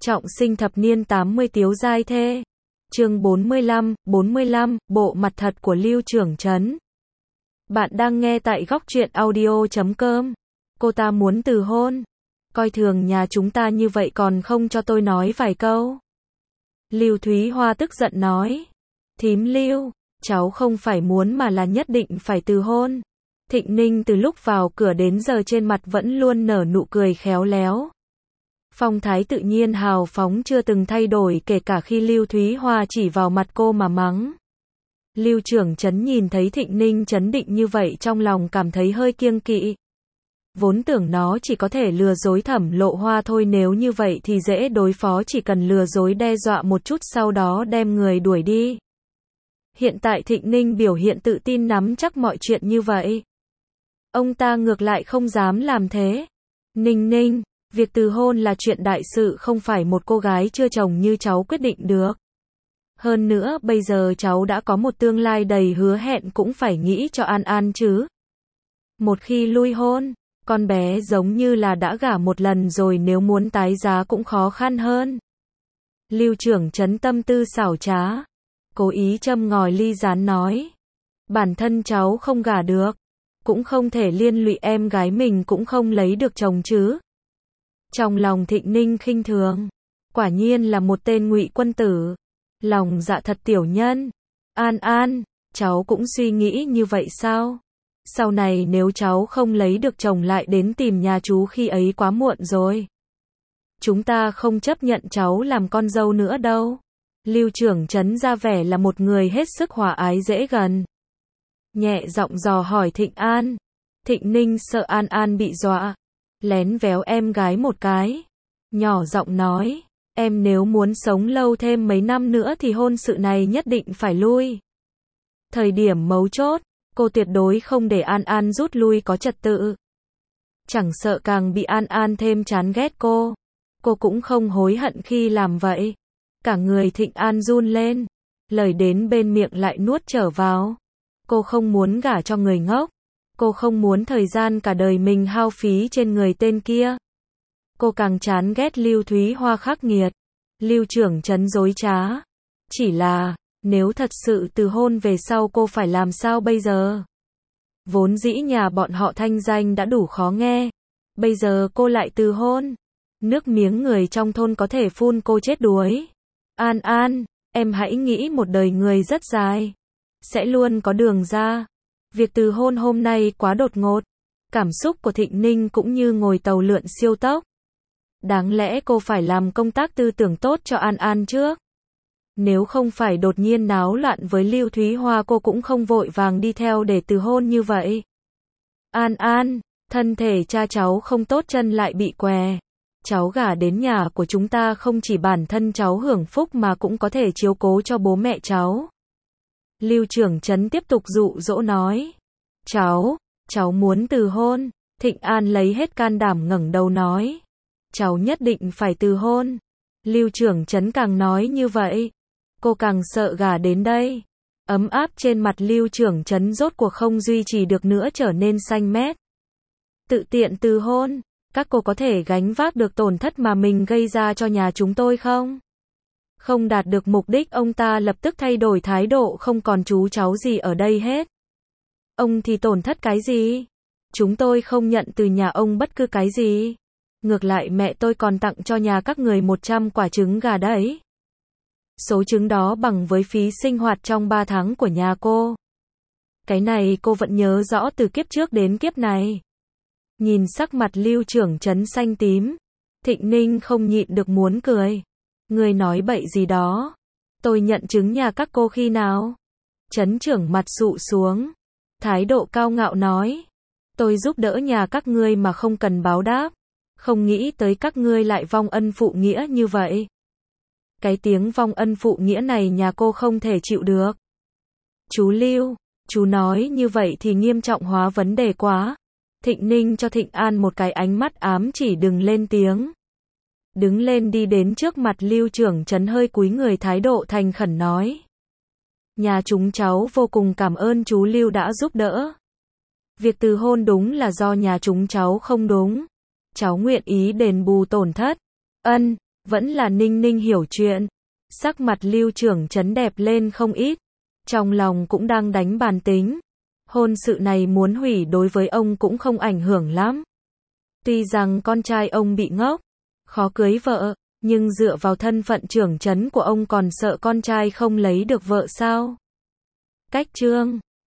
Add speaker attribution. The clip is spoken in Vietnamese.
Speaker 1: Trọng sinh thập niên 80 tiếu giai thê. Chương 45, bộ mặt thật của Lưu Trưởng Trấn. Bạn đang nghe tại góc truyện audio.com. Cô ta muốn từ hôn. Coi thường nhà chúng ta như vậy còn không cho tôi nói vài câu. Lưu Thúy Hoa tức giận nói. Thím Lưu, cháu không phải muốn mà là nhất định phải từ hôn. Thịnh Ninh từ lúc vào cửa đến giờ trên mặt vẫn luôn nở nụ cười khéo léo. Phong thái tự nhiên hào phóng chưa từng thay đổi kể cả khi Lưu Thúy Hoa chỉ vào mặt cô mà mắng. Lưu Trưởng Trấn nhìn thấy Thịnh Ninh trấn định như vậy trong lòng cảm thấy hơi kiêng kỵ. Vốn tưởng nó chỉ có thể lừa dối Thẩm Lộ Hoa thôi, nếu như vậy thì dễ đối phó, chỉ cần lừa dối đe dọa một chút sau đó đem người đuổi đi. Hiện tại Thịnh Ninh biểu hiện tự tin nắm chắc mọi chuyện như vậy. Ông ta ngược lại không dám làm thế. Ninh Ninh, việc từ hôn là chuyện đại sự, không phải một cô gái chưa chồng như cháu quyết định được. Hơn nữa bây giờ cháu đã có một tương lai đầy hứa hẹn, cũng phải nghĩ cho An An chứ. Một khi lui hôn, con bé giống như là đã gả một lần rồi, nếu muốn tái giá cũng khó khăn hơn. Lưu Trưởng Trấn tâm tư xảo trá, cố ý châm ngòi ly gián nói. Bản thân cháu không gả được, cũng không thể liên lụy em gái mình cũng không lấy được chồng chứ. Trong lòng Thịnh Ninh khinh thường, quả nhiên là một tên ngụy quân tử, lòng dạ thật tiểu nhân. An An, cháu cũng suy nghĩ như vậy sao? Sau này nếu cháu không lấy được chồng lại đến tìm nhà chú khi ấy quá muộn rồi. Chúng ta không chấp nhận cháu làm con dâu nữa đâu. Lưu Trưởng Trấn ra vẻ là một người hết sức hòa ái dễ gần. Nhẹ giọng dò hỏi Thịnh An. Thịnh Ninh sợ An An bị dọa, lén véo em gái một cái, nhỏ giọng nói, em nếu muốn sống lâu thêm mấy năm nữa thì hôn sự này nhất định phải lui. Thời điểm mấu chốt, cô tuyệt đối không để An An rút lui có trật tự. Chẳng sợ càng bị An An thêm chán ghét cô cũng không hối hận khi làm vậy. Cả người Thịnh An run lên, lời đến bên miệng lại nuốt trở vào. Cô không muốn gả cho người ngốc. Cô không muốn thời gian cả đời mình hao phí trên người tên kia. Cô càng chán ghét Lưu Thúy Hoa khắc nghiệt, Lưu Trưởng Trấn dối trá. Chỉ là, nếu thật sự từ hôn về sau cô phải làm sao bây giờ? Vốn dĩ nhà bọn họ thanh danh đã đủ khó nghe, bây giờ cô lại từ hôn. Nước miếng người trong thôn có thể phun cô chết đuối. An An, em hãy nghĩ một đời người rất dài, sẽ luôn có đường ra. Việc từ hôn hôm nay quá đột ngột. Cảm xúc của Thịnh Ninh cũng như ngồi tàu lượn siêu tốc. Đáng lẽ cô phải làm công tác tư tưởng tốt cho An An trước. Nếu không phải đột nhiên náo loạn với Lưu Thúy Hoa, cô cũng không vội vàng đi theo để từ hôn như vậy. An An, thân thể cha cháu không tốt, chân lại bị què. Cháu gả đến nhà của chúng ta không chỉ bản thân cháu hưởng phúc mà cũng có thể chiếu cố cho bố mẹ cháu. Lưu Trưởng Trấn tiếp tục dụ dỗ nói. Cháu muốn từ hôn. Thịnh An lấy hết can đảm ngẩng đầu nói. Cháu nhất định phải từ hôn. Lưu Trưởng Trấn càng nói như vậy, cô càng sợ gả đến đây. Ấm áp trên mặt Lưu Trưởng Trấn rốt cuộc không duy trì được nữa, trở nên xanh mét. Tự tiện từ hôn, các cô có thể gánh vác được tổn thất mà mình gây ra cho nhà chúng tôi không? Không đạt được mục đích, ông ta lập tức thay đổi thái độ, không còn chú cháu gì ở đây hết. Ông thì tổn thất cái gì? Chúng tôi không nhận từ nhà ông bất cứ cái gì. Ngược lại mẹ tôi còn tặng cho nhà các người 100 quả trứng gà đấy. Số trứng đó bằng với phí sinh hoạt trong 3 tháng của nhà cô. Cái này cô vẫn nhớ rõ từ kiếp trước đến kiếp này. Nhìn sắc mặt Lưu Trưởng Trấn xanh tím, Thịnh Ninh không nhịn được muốn cười. Người nói bậy gì đó? Tôi nhận trứng nhà các cô khi nào? Trấn trưởng mặt sụ xuống, thái độ cao ngạo nói. Tôi giúp đỡ nhà các ngươi mà không cần báo đáp. Không nghĩ tới các ngươi lại vong ân phụ nghĩa như vậy. Cái tiếng vong ân phụ nghĩa này nhà cô không thể chịu được. Chú Lưu, chú nói như vậy thì nghiêm trọng hóa vấn đề quá. Thịnh Ninh cho Thịnh An một cái ánh mắt ám chỉ đừng lên tiếng. Đứng lên đi đến trước mặt Lưu Trưởng Trấn, hơi cúi người, thái độ thành khẩn nói. Nhà chúng cháu vô cùng cảm ơn chú Lưu đã giúp đỡ. Việc từ hôn đúng là do nhà chúng cháu không đúng. Cháu nguyện ý đền bù tổn thất. Ân, Vẫn là Ninh Ninh hiểu chuyện. Sắc mặt Lưu trưởng trấn đẹp lên không ít. Trong lòng cũng đang đánh bàn tính. Hôn sự này muốn hủy đối với ông cũng không ảnh hưởng lắm. Tuy rằng con trai ông bị ngốc, khó cưới vợ, nhưng dựa vào thân phận trưởng trấn của ông còn sợ con trai không lấy được vợ sao? Cách chương